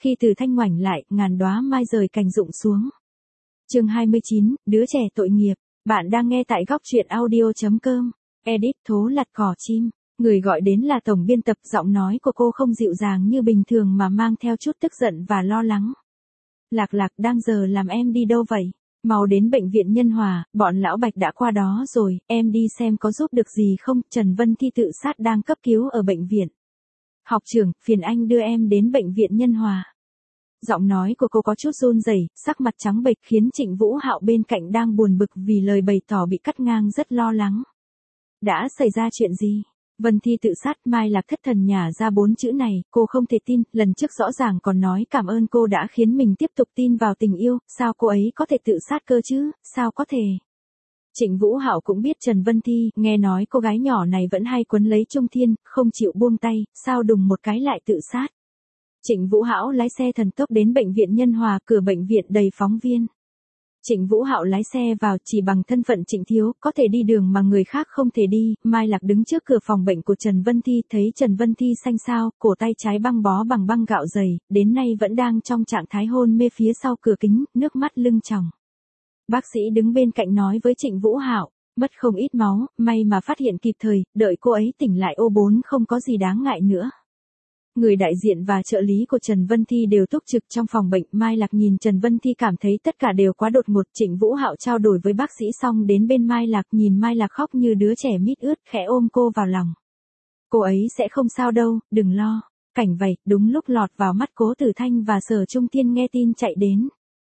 Khi Từ Thanh ngoảnh lại, ngàn đóa mai rời cành rụng xuống. Chương 29, đứa trẻ tội nghiệp. Bạn đang nghe tại góc truyện audio.com. Edit Thố lặt cỏ chim. Người gọi đến là tổng biên tập, giọng nói của cô không dịu dàng như bình thường mà mang theo chút tức giận và lo lắng. Lạc Lạc, đang giờ làm em đi đâu vậy? Mau đến bệnh viện Nhân Hòa, bọn lão Bạch đã qua đó rồi, em đi xem có giúp được gì không? Trần Vân Thi tự sát đang cấp cứu ở bệnh viện. Học trưởng, phiền anh đưa em đến bệnh viện Nhân Hòa. Giọng nói của cô có chút run rẩy, sắc mặt trắng bệch khiến Trịnh Vũ Hạo bên cạnh đang buồn bực vì lời bày tỏ bị cắt ngang rất lo lắng. Đã xảy ra chuyện gì? Vân Thi tự sát, Mai Lạc thất thần nhả ra 4 chữ này, cô không thể tin, lần trước rõ ràng còn nói cảm ơn cô đã khiến mình tiếp tục tin vào tình yêu, sao cô ấy có thể tự sát cơ chứ, sao có thể? Trịnh Vũ Hạo cũng biết Trần Vân Thi, nghe nói cô gái nhỏ này vẫn hay quấn lấy Trung Thiên, không chịu buông tay, sao đùng một cái lại tự sát. Trịnh Vũ Hạo lái xe thần tốc đến bệnh viện Nhân Hòa, cửa bệnh viện đầy phóng viên. Trịnh Vũ Hạo lái xe vào, chỉ bằng thân phận Trịnh Thiếu, có thể đi đường mà người khác không thể đi. Mai Lạc đứng trước cửa phòng bệnh của Trần Vân Thi, thấy Trần Vân Thi xanh xao, cổ tay trái băng bó bằng băng gạo dày, đến nay vẫn đang trong trạng thái hôn mê phía sau cửa kính, nước mắt lưng tròng. Bác sĩ đứng bên cạnh nói với Trịnh Vũ Hạo, mất không ít máu, may mà phát hiện kịp thời, đợi cô ấy tỉnh lại O4 không có gì đáng ngại nữa. Người đại diện và trợ lý của Trần Vân Thi đều túc trực trong phòng bệnh. Mai Lạc nhìn Trần Vân Thi cảm thấy tất cả đều quá đột ngột. Trịnh Vũ Hạo trao đổi với bác sĩ xong đến bên Mai Lạc, nhìn Mai Lạc khóc như đứa trẻ mít ướt, khẽ ôm cô vào lòng. Cô ấy sẽ không sao đâu, đừng lo. Cảnh vậy, đúng lúc lọt vào mắt Cố Tử Thanh và Sở Trung Thiên nghe tin chạy đến.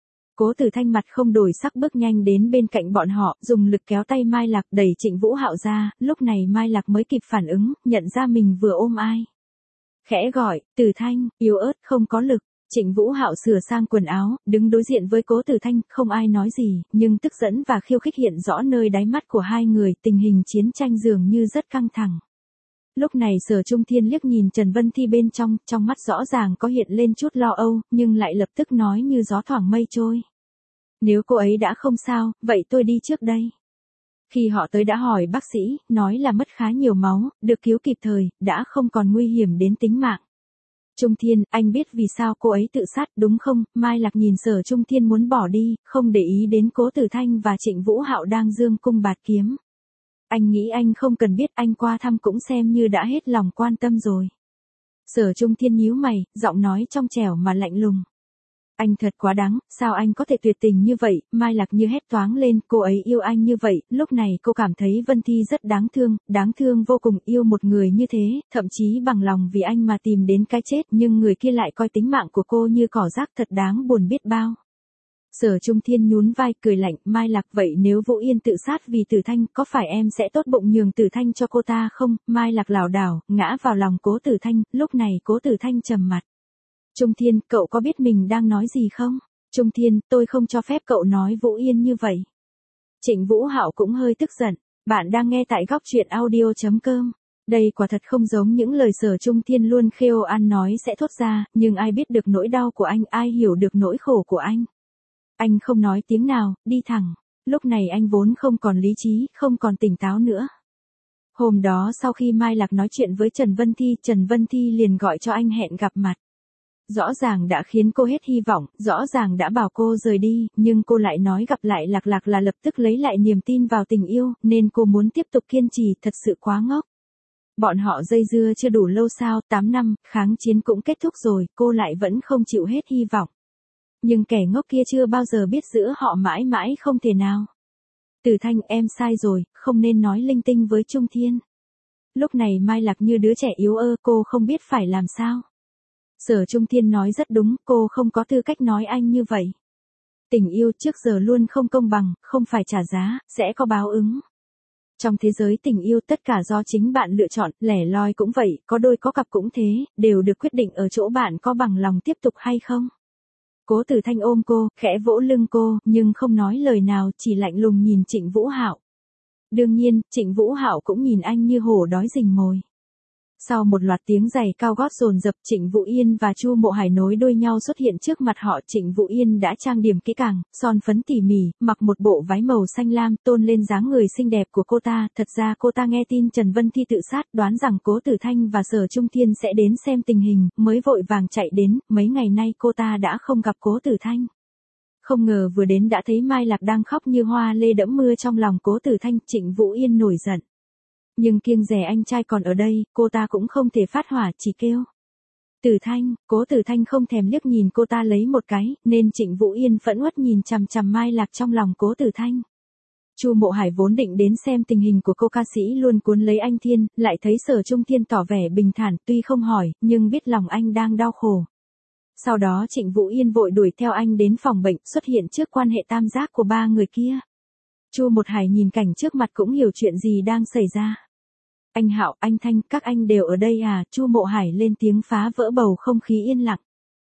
Cố Tử Thanh mặt không đổi sắc bước nhanh đến bên cạnh bọn họ, dùng lực kéo tay Mai Lạc đẩy Trịnh Vũ Hạo ra, lúc này Mai Lạc mới kịp phản ứng, nhận ra mình vừa ôm ai. Khẽ gọi, Tử Thanh, yếu ớt, không có lực. Trịnh Vũ Hạo sửa sang quần áo, đứng đối diện với Cố Tử Thanh, không ai nói gì, nhưng tức giận và khiêu khích hiện rõ nơi đáy mắt của hai người, tình hình chiến tranh dường như rất căng thẳng. Lúc này Sở Trung Thiên liếc nhìn Trần Vân Thi bên trong mắt rõ ràng có hiện lên chút lo âu, nhưng lại lập tức nói như gió thoảng mây trôi. Nếu cô ấy đã không sao, vậy tôi đi trước đây. Khi họ tới đã hỏi bác sĩ, nói là mất khá nhiều máu, được cứu kịp thời, đã không còn nguy hiểm đến tính mạng. Trung Thiên, anh biết vì sao cô ấy tự sát đúng không? Mai Lạc nhìn Sở Trung Thiên muốn bỏ đi, không để ý đến Cố Tử Thanh và Trịnh Vũ Hạo đang giương cung bạt kiếm. Anh nghĩ anh không cần biết, anh qua thăm cũng xem như đã hết lòng quan tâm rồi. Sở Trung Thiên nhíu mày, giọng nói trong trẻo mà lạnh lùng. Anh thật quá đáng, sao anh có thể tuyệt tình như vậy? Mai Lạc như hét toáng lên, cô ấy yêu anh như vậy, lúc này cô cảm thấy Vân Thi rất đáng thương vô cùng, yêu một người như thế, thậm chí bằng lòng vì anh mà tìm đến cái chết, nhưng người kia lại coi tính mạng của cô như cỏ rác, thật đáng buồn biết bao. Sở Trung Thiên nhún vai cười lạnh, Mai Lạc, vậy nếu Vũ Yên tự sát vì Tử Thanh, có phải em sẽ tốt bụng nhường Tử Thanh cho cô ta không? Mai Lạc lảo đảo, ngã vào lòng Cố Tử Thanh, lúc này Cố Tử Thanh trầm mặt. Trung Thiên, cậu có biết mình đang nói gì không? Trung Thiên, tôi không cho phép cậu nói Vũ Yên như vậy. Trịnh Vũ Hạo cũng hơi tức giận. Bạn đang nghe tại góc truyện audio.com. Đây quả thật không giống những lời Sở Trung Thiên luôn khêu ăn nói sẽ thốt ra, nhưng ai biết được nỗi đau của anh, ai hiểu được nỗi khổ của anh. Anh không nói tiếng nào, đi thẳng. Lúc này anh vốn không còn lý trí, không còn tỉnh táo nữa. Hôm đó sau khi Mai Lạc nói chuyện với Trần Vân Thi liền gọi cho anh hẹn gặp mặt. Rõ ràng đã khiến cô hết hy vọng, rõ ràng đã bảo cô rời đi, nhưng cô lại nói gặp lại Lạc Lạc là lập tức lấy lại niềm tin vào tình yêu, nên cô muốn tiếp tục kiên trì, thật sự quá ngốc. Bọn họ dây dưa chưa đủ lâu sao, 8 năm, kháng chiến cũng kết thúc rồi, cô lại vẫn không chịu hết hy vọng. Nhưng kẻ ngốc kia chưa bao giờ biết giữa họ mãi mãi không thể nào. Tử Thanh, em sai rồi, không nên nói linh tinh với Trung Thiên. Lúc này Mai Lạc như đứa trẻ yếu ớt, cô không biết phải làm sao. Sở Trung Thiên nói rất đúng, cô không có tư cách nói anh như vậy. Tình yêu trước giờ luôn không công bằng, không phải trả giá, sẽ có báo ứng. Trong thế giới tình yêu tất cả do chính bạn lựa chọn, lẻ loi cũng vậy, có đôi có cặp cũng thế, đều được quyết định ở chỗ bạn có bằng lòng tiếp tục hay không. Cố Tử Thanh ôm cô, khẽ vỗ lưng cô, nhưng không nói lời nào, chỉ lạnh lùng nhìn Trịnh Vũ Hạo. Đương nhiên, Trịnh Vũ Hạo cũng nhìn anh như hổ đói rình mồi. Sau một loạt tiếng giày cao gót dồn dập, Trịnh Vũ Yên và Chu Mộ Hải nối đuôi nhau xuất hiện trước mặt họ. Trịnh Vũ Yên đã trang điểm kỹ càng, son phấn tỉ mỉ, mặc một bộ váy màu xanh lam, tôn lên dáng người xinh đẹp của cô ta. Thật ra cô ta nghe tin Trần Vân Thi tự sát, đoán rằng Cố Tử Thanh và Sở Trung Thiên sẽ đến xem tình hình, mới vội vàng chạy đến. Mấy ngày nay cô ta đã không gặp Cố Tử Thanh. Không ngờ vừa đến đã thấy Mai Lạc đang khóc như hoa lê đẫm mưa trong lòng Cố Tử Thanh. Trịnh Vũ Yên nổi giận. Nhưng kiêng dè anh trai còn ở đây, cô ta cũng không thể phát hỏa, chỉ kêu. Tử Thanh, Cố Tử Thanh không thèm liếc nhìn cô ta lấy một cái, nên Trịnh Vũ Yên phẫn uất nhìn chằm chằm Mai Lạc trong lòng Cố Tử Thanh. Chu Mộ Hải vốn định đến xem tình hình của cô ca sĩ luôn cuốn lấy anh Thiên, lại thấy Sở Trung Thiên tỏ vẻ bình thản, tuy không hỏi, nhưng biết lòng anh đang đau khổ. Sau đó Trịnh Vũ Yên vội đuổi theo anh đến phòng bệnh, xuất hiện trước quan hệ tam giác của ba người kia. Chu Một Hải nhìn cảnh trước mặt cũng hiểu chuyện gì đang xảy ra. Anh Hạo, anh Thanh, các anh đều ở đây à? Chu Mộ Hải lên tiếng phá vỡ bầu không khí yên lặng.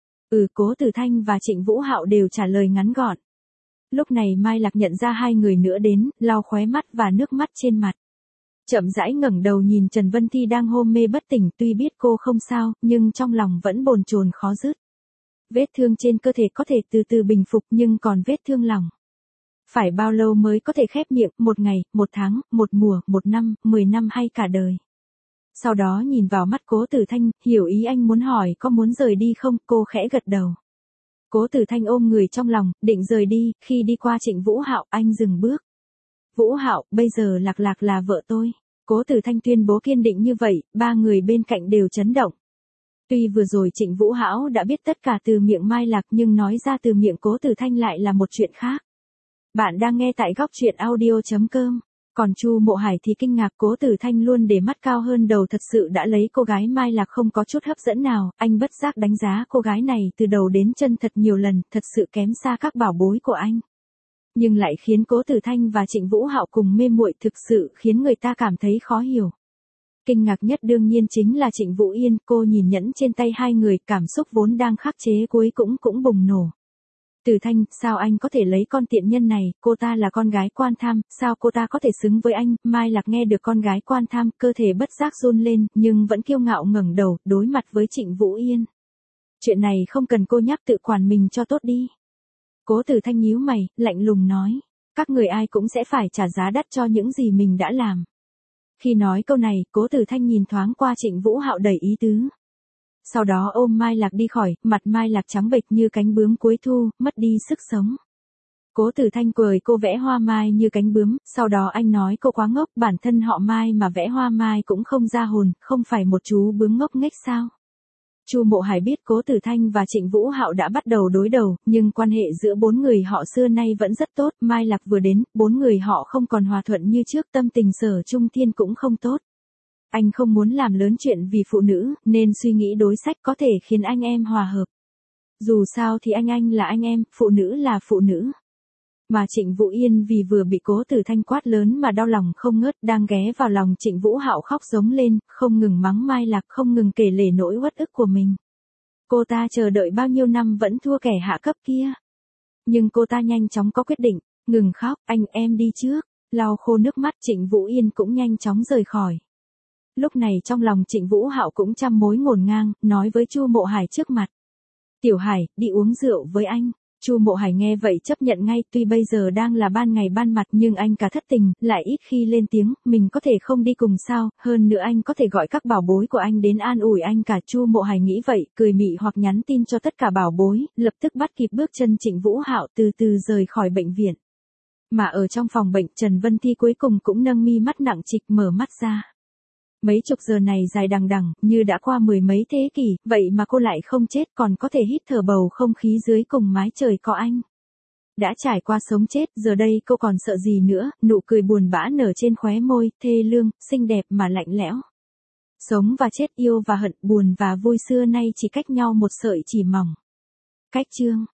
Cố Tử Thanh và Trịnh Vũ Hạo đều trả lời ngắn gọn. Lúc này Mai Lạc nhận ra hai người nữa đến, lau khóe mắt và nước mắt trên mặt. Chậm rãi ngẩng đầu nhìn Trần Vân Thi đang hôn mê bất tỉnh, tuy biết cô không sao, nhưng trong lòng vẫn bồn chồn khó dứt. Vết thương trên cơ thể có thể từ từ bình phục, nhưng còn vết thương lòng. Phải bao lâu mới có thể khép miệng, một ngày, một tháng, một mùa, một năm, 10 năm hay cả đời. Sau đó nhìn vào mắt Cố Tử Thanh, hiểu ý anh muốn hỏi có muốn rời đi không, cô khẽ gật đầu. Cố Tử Thanh ôm người trong lòng, định rời đi, khi đi qua Trịnh Vũ Hạo, anh dừng bước. Vũ Hạo, bây giờ Lạc Lạc là vợ tôi. Cố Tử Thanh tuyên bố kiên định như vậy, ba người bên cạnh đều chấn động. Tuy vừa rồi Trịnh Vũ Hạo đã biết tất cả từ miệng Mai Lạc, nhưng nói ra từ miệng Cố Tử Thanh lại là một chuyện khác. Bạn đang nghe tại góc truyện audio.com. Còn Chu Mộ Hải thì kinh ngạc, Cố Tử Thanh luôn để mắt cao hơn đầu, thật sự đã lấy cô gái Mai Lạc không có chút hấp dẫn nào. Anh bất giác đánh giá cô gái này từ đầu đến chân thật nhiều lần, thật sự kém xa các bảo bối của anh. Nhưng lại khiến Cố Tử Thanh và Trịnh Vũ Hạo cùng mê muội, thực sự khiến người ta cảm thấy khó hiểu. Kinh ngạc nhất đương nhiên chính là Trịnh Vũ Yên, cô nhìn nhẫn trên tay hai người, cảm xúc vốn đang khắc chế cuối cũng bùng nổ. Tử Thanh, sao anh có thể lấy con tiện nhân này, cô ta là con gái quan tham, sao cô ta có thể xứng với anh? Mai Lạc nghe được con gái quan tham, cơ thể bất giác run lên, nhưng vẫn kiêu ngạo ngẩng đầu, đối mặt với Trịnh Vũ Yên. Chuyện này không cần cô nhắc, tự quản mình cho tốt đi. Cố Tử Thanh nhíu mày, lạnh lùng nói, các người ai cũng sẽ phải trả giá đắt cho những gì mình đã làm. Khi nói câu này, Cố Tử Thanh nhìn thoáng qua Trịnh Vũ Hạo đầy ý tứ. Sau đó ôm Mai Lạc đi khỏi, mặt Mai Lạc trắng bệch như cánh bướm cuối thu, mất đi sức sống. Cố Tử Thanh cười cô vẽ hoa mai như cánh bướm, sau đó anh nói cô quá ngốc, bản thân họ Mai mà vẽ hoa mai cũng không ra hồn, không phải một chú bướm ngốc nghếch sao? Chu Mộ Hải biết Cố Tử Thanh và Trịnh Vũ Hạo đã bắt đầu đối đầu, nhưng quan hệ giữa bốn người họ xưa nay vẫn rất tốt. Mai Lạc vừa đến, bốn người họ không còn hòa thuận như trước, tâm tình Sở Trung Thiên cũng không tốt. Anh không muốn làm lớn chuyện vì phụ nữ, nên suy nghĩ đối sách có thể khiến anh em hòa hợp. Dù sao thì anh là anh em, phụ nữ là phụ nữ. Mà Trịnh Vũ Yên vì vừa bị Cố Tử Thanh quát lớn mà đau lòng không ngớt, đang ghé vào lòng Trịnh Vũ Hạo khóc giống lên, không ngừng mắng Mai Lạc, không ngừng kể lể nỗi uất ức của mình. Cô ta chờ đợi bao nhiêu năm vẫn thua kẻ hạ cấp kia. Nhưng cô ta nhanh chóng có quyết định, ngừng khóc, anh em đi trước. Lau khô nước mắt, Trịnh Vũ Yên cũng nhanh chóng rời khỏi. Lúc này trong lòng Trịnh Vũ Hạo cũng trăm mối ngổn ngang, nói với Chu Mộ Hải trước mặt. Tiểu Hải, đi uống rượu với anh. Chu Mộ Hải nghe vậy chấp nhận ngay, tuy bây giờ đang là ban ngày ban mặt nhưng anh cả thất tình, lại ít khi lên tiếng, mình có thể không đi cùng sao, hơn nữa anh có thể gọi các bảo bối của anh đến an ủi anh cả. Chu Mộ Hải nghĩ vậy, cười mị hoặc nhắn tin cho tất cả bảo bối, lập tức bắt kịp bước chân Trịnh Vũ Hạo từ từ rời khỏi bệnh viện. Mà ở trong phòng bệnh, Trần Vân Thi cuối cùng cũng nâng mi mắt nặng trịch mở mắt ra. Mấy chục giờ này dài đằng đẵng, như đã qua mười mấy thế kỷ, vậy mà cô lại không chết, còn có thể hít thở bầu không khí dưới cùng mái trời có anh. Đã trải qua sống chết, giờ đây cô còn sợ gì nữa, nụ cười buồn bã nở trên khóe môi, thê lương, xinh đẹp mà lạnh lẽo. Sống và chết, yêu và hận, buồn và vui xưa nay chỉ cách nhau một sợi chỉ mỏng. Cách chương.